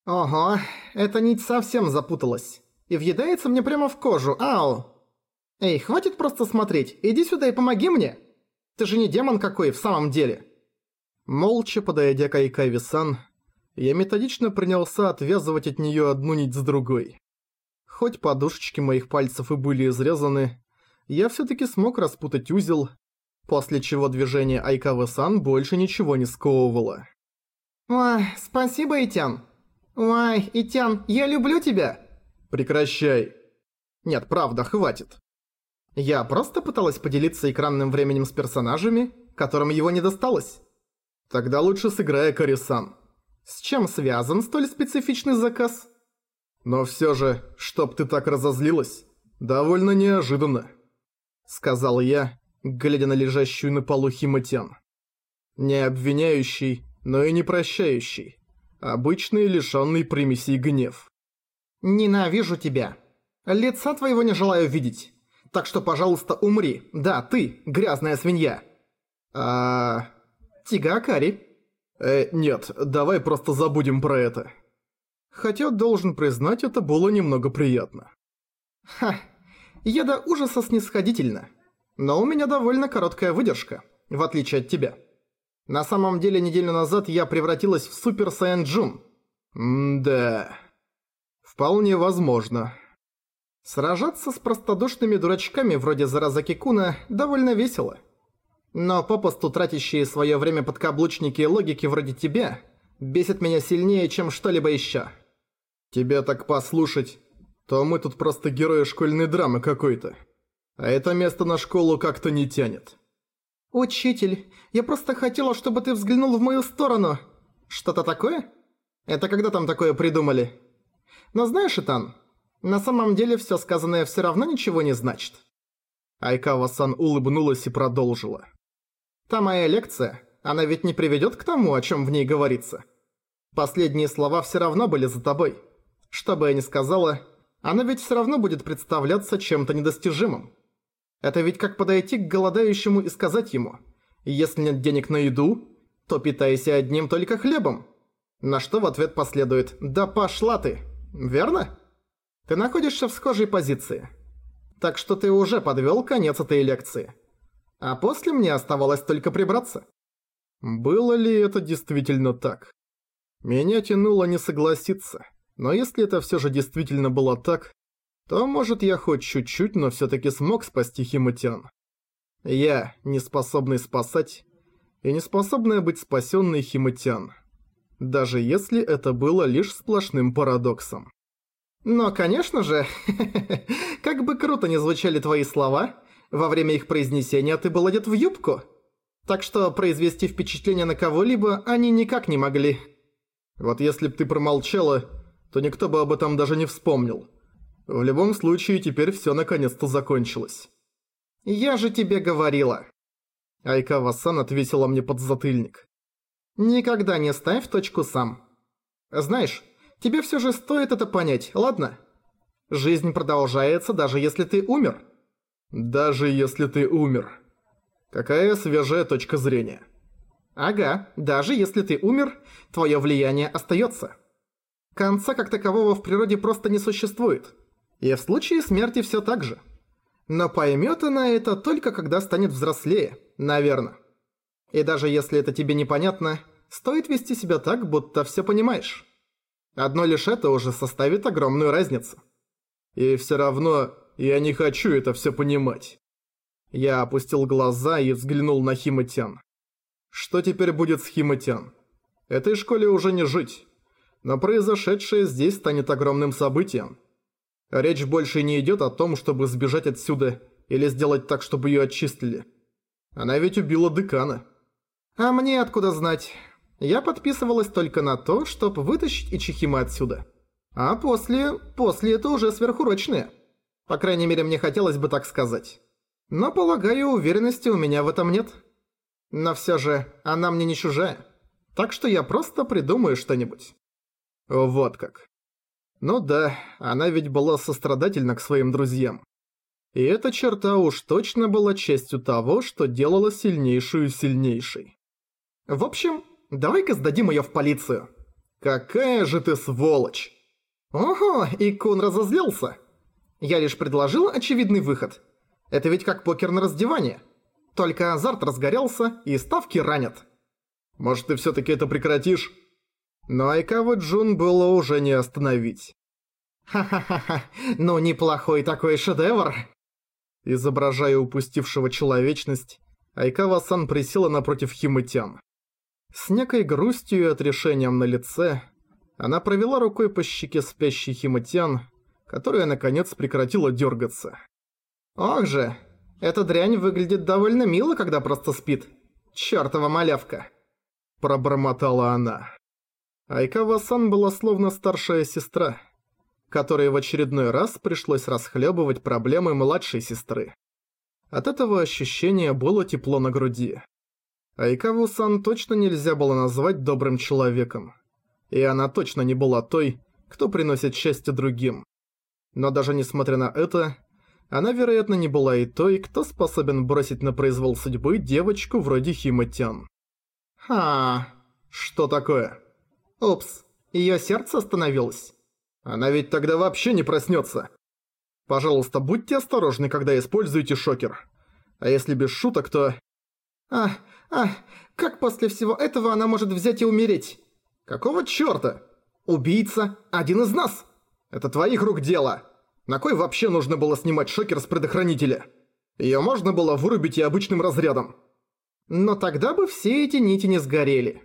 Ого, эта нить совсем запуталась. И въедается мне прямо в кожу, ау! Эй, хватит просто смотреть, иди сюда и помоги мне! Ты же не демон какой в самом деле. Молча подойдя к Айкави-сан, я методично принялся отвязывать от неё одну нить с другой. Хоть подушечки моих пальцев и были изрезаны, я всё-таки смог распутать узел, после чего движение Айкавы-сан больше ничего не сковывало. «Ой, спасибо, Итян! Ой, Итян, я люблю тебя!» «Прекращай!» «Нет, правда, хватит!» Я просто пыталась поделиться экранным временем с персонажами, которым его не досталось. Тогда лучше сыграй Акари-сан. С чем связан столь специфичный заказ? Но всё же, чтоб ты так разозлилась, довольно неожиданно, сказал я, глядя на лежащую на полу Химатян. Не обвиняющий, но и не прощающий. Обычный, лишённый примесей гнев. «Ненавижу тебя. Лица твоего не желаю видеть. Так что, пожалуйста, умри. Да, ты, грязная свинья». Тига Акари. Нет, давай просто забудем про это. Хотя, должен признать, это было немного приятно. Ха, я до ужаса снисходительна. Но у меня довольно короткая выдержка, в отличие от тебя. На самом деле, неделю назад я превратилась в Супер Сaiyan Джун. Да. Вполне возможно. Сражаться с простодушными дурачками вроде Заразаки-куна довольно весело. Но попусту тратящие своё время подкаблучники и логики вроде тебя бесят меня сильнее, чем что-либо ещё. Тебя так послушать, то мы тут просто герои школьной драмы какой-то. А это место на школу как-то не тянет. «Учитель, я просто хотела, чтобы ты взглянул в мою сторону». «Что-то такое? Это когда там такое придумали?» «Но знаешь, Итан, на самом деле всё сказанное всё равно ничего не значит». Айкава-сан улыбнулась и продолжила. «Та моя лекция, она ведь не приведёт к тому, о чём в ней говорится. Последние слова всё равно были за тобой. Что бы я ни сказала, она ведь всё равно будет представляться чем-то недостижимым. Это ведь как подойти к голодающему и сказать ему: «Если нет денег на еду, то питайся одним только хлебом». На что в ответ последует: «Да пошла ты!» Верно? Ты находишься в схожей позиции. Так что ты уже подвёл конец этой лекции. А после мне оставалось только прибраться. Было ли это действительно так? Меня тянуло не согласиться, но если это всё же действительно было так, то, может, я хоть чуть-чуть, но всё-таки смог спасти Химатян. Я, не способный спасать, и не способная быть спасённой Химатян. Даже если это было лишь сплошным парадоксом. Но, конечно же, как бы круто ни звучали твои слова, во время их произнесения ты был одет в юбку. Так что произвести впечатление на кого-либо они никак не могли. Вот если б ты промолчала, то никто бы об этом даже не вспомнил. В любом случае, теперь всё наконец-то закончилось. Я же тебе говорила. Айкава-сан отвесила мне подзатыльник. Никогда не ставь точку сам. Знаешь, тебе всё же стоит это понять, ладно? Жизнь продолжается, даже если ты умер. Даже если ты умер. Какая свежая точка зрения. Ага, даже если ты умер, твое влияние остается. Конца как такового в природе просто не существует. И в случае смерти все так же. Но поймет она это только когда станет взрослее, наверное. И даже если это тебе непонятно, стоит вести себя так, будто все понимаешь. Одно лишь это уже составит огромную разницу. И все равно я не хочу это все понимать. Я опустил глаза и взглянул на Химатян. Что теперь будет с Химатян? Этой школе уже не жить. Но произошедшее здесь станет огромным событием. Речь больше не идет о том, чтобы сбежать отсюда или сделать так, чтобы ее отчислили. Она ведь убила декана. А мне откуда знать? Я подписывалась только на то, чтобы вытащить Ичихима отсюда. А после это уже сверхурочное. По крайней мере, мне хотелось бы так сказать. Но, полагаю, уверенности у меня в этом нет. Но все же, она мне не чужая. Так что я просто придумаю что-нибудь. Вот как. Ну да, она ведь была сострадательна к своим друзьям. И эта черта уж точно была частью того, что делало сильнейшую сильнейшей. В общем, давай-ка сдадим её в полицию. Какая же ты сволочь! Ого, и Кун разозлился. Я лишь предложил очевидный выход. Это ведь как покер на раздевание. Только азарт разгорелся и ставки ранят. Может, ты всё-таки это прекратишь? Но Айкаву Джун было уже не остановить. Ха-ха-ха, ну неплохой такой шедевр. Изображая упустившего человечность, Айкава-сан присела напротив Химы-тян. С некой грустью и отрешением на лице, она провела рукой по щеке спящей Химы-тян, которая наконец прекратила дергаться. Ох же, эта дрянь выглядит довольно мило, когда просто спит. Чёртова малявка. Пробормотала она. Айкава-сан была словно старшая сестра, которой в очередной раз пришлось расхлебывать проблемы младшей сестры. От этого ощущения было тепло на груди. Айкаву-сан точно нельзя было назвать добрым человеком. И она точно не была той, кто приносит счастье другим. Но даже несмотря на это, она, вероятно, не была и той, кто способен бросить на произвол судьбы девочку вроде Химы-тян. Ха, что такое? Упс, её сердце остановилось. Она ведь тогда вообще не проснётся. Пожалуйста, будьте осторожны, когда используете шокер. А если без шуток, то... Как после всего этого она может взять и умереть? Какого чёрта? Убийца – один из нас. Это твоих рук дело. На кой вообще нужно было снимать шокер с предохранителя? Её можно было вырубить и обычным разрядом. Но тогда бы все эти нити не сгорели.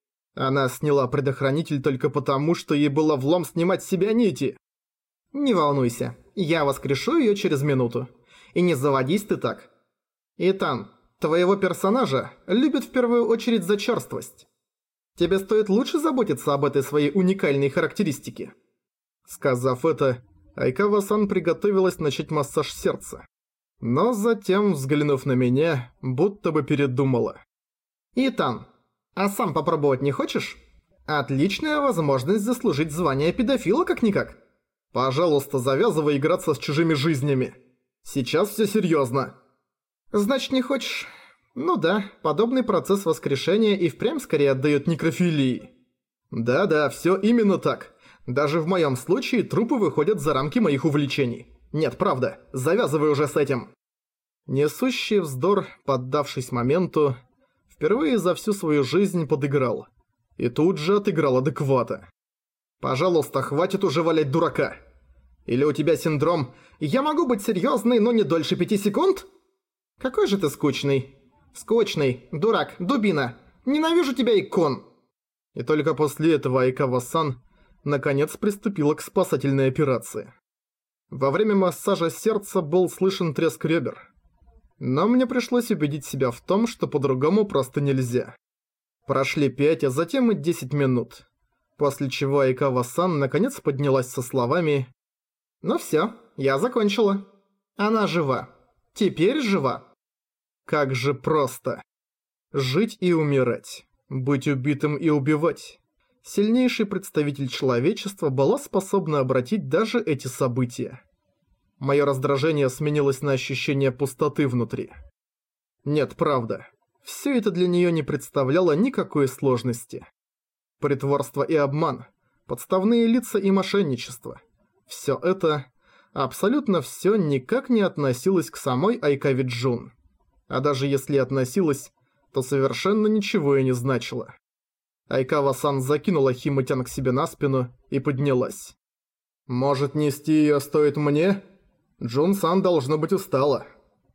Она сняла предохранитель только потому, что ей было влом снимать с себя нити. Не волнуйся, я воскрешу её через минуту. И не заводись ты так. Итан, твоего персонажа любят в первую очередь за чёрствость. Тебе стоит лучше заботиться об этой своей уникальной характеристике. Сказав это, Айкава-сан приготовилась начать массаж сердца. Но затем, взглянув на меня, будто бы передумала. Итан, а сам попробовать не хочешь? Отличная возможность заслужить звание педофила как-никак. Пожалуйста, завязывай играться с чужими жизнями. Сейчас всё серьёзно. Значит, не хочешь? Ну да, подобный процесс воскрешения и впрямь скорее отдаёт некрофилии. Да-да, всё именно так. Даже в моём случае трупы выходят за рамки моих увлечений. Нет, правда, завязывай уже с этим. Несущий вздор, поддавшись моменту, впервые за всю свою жизнь подыграл. И тут же отыграл адеквата. Пожалуйста, хватит уже валять дурака. Или у тебя синдром «Я могу быть серьёзной, но не дольше 5 секунд»? Какой же ты скучный. Скучный, дурак, дубина. Ненавижу тебя, икон. И только после этого Айкава-сан наконец приступила к спасательной операции. Во время массажа сердца был слышен треск ребер. Но мне пришлось убедить себя в том, что по-другому просто нельзя. Прошли 5, а затем и 10 минут. После чего Айкава-сан наконец поднялась со словами: «Ну всё, я закончила. Она жива. Теперь жива». Как же просто. Жить и умирать. Быть убитым и убивать. Сильнейший представитель человечества была способна обратить даже эти события. Моё раздражение сменилось на ощущение пустоты внутри. Нет, правда. Всё это для неё не представляло никакой сложности. Притворство и обман, подставные лица и мошенничество. Всё это, абсолютно всё никак не относилось к самой Айкаве Джун. А даже если относилось, то совершенно ничего и не значило. Айкава-сан закинула Химы-тян к себе на спину и поднялась. «Может, нести её стоит мне? Джун-сан должно быть устала».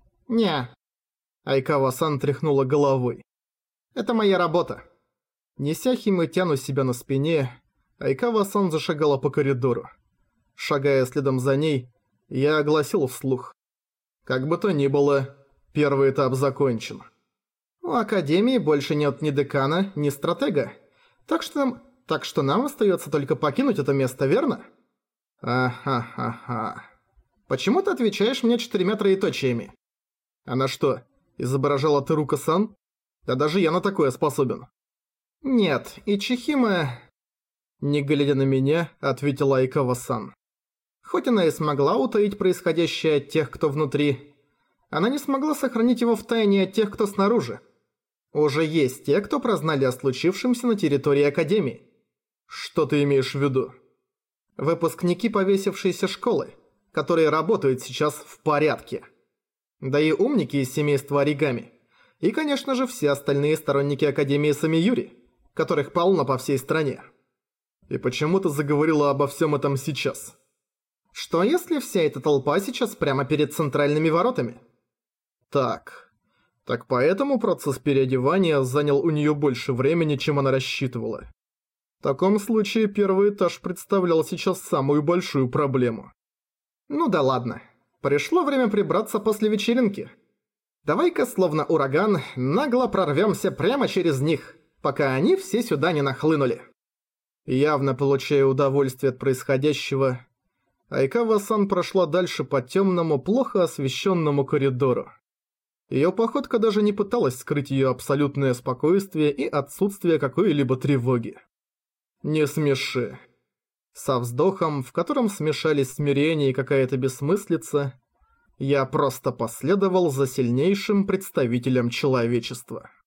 «Не». Айкава-сан тряхнула головой. «Это моя работа». Неся Химы-тян у себя на спине, Айкава-сан зашагала по коридору. Шагая следом за ней, я огласил вслух. Как бы то ни было, первый этап закончен. У Академии больше нет ни декана, ни стратега. Так что нам остается только покинуть это место, верно? Ахахаха. Почему ты отвечаешь мне 4 троеточиями? Она что, изображала Терука-сан? Да даже я на такое способен. Нет, Ичихима... Не глядя на меня, ответила Айкава-сан. Хоть она и смогла утаить происходящее от тех, кто внутри, она не смогла сохранить его в тайне от тех, кто снаружи. Уже есть те, кто прознали о случившемся на территории Академии. Что ты имеешь в виду? Выпускники повесившейся школы, которые работают сейчас в порядке. Да и умники из семейства Оригами. И, конечно же, все остальные сторонники Академии Самиюри, которых полно по всей стране. И почему ты заговорила обо всем этом сейчас? Что если вся эта толпа сейчас прямо перед центральными воротами? Так поэтому процесс переодевания занял у нее больше времени, чем она рассчитывала. В таком случае первый этаж представлял сейчас самую большую проблему. Ну да ладно. Пришло время прибраться после вечеринки. Давай-ка, словно ураган, нагло прорвемся прямо через них, пока они все сюда не нахлынули. Явно получая удовольствие от происходящего, Айкава-сан прошла дальше по темному, плохо освещенному коридору. Ее походка даже не пыталась скрыть ее абсолютное спокойствие и отсутствие какой-либо тревоги. Не смеши. Со вздохом, в котором смешались смирение и какая-то бессмыслица, я просто последовал за сильнейшим представителем человечества.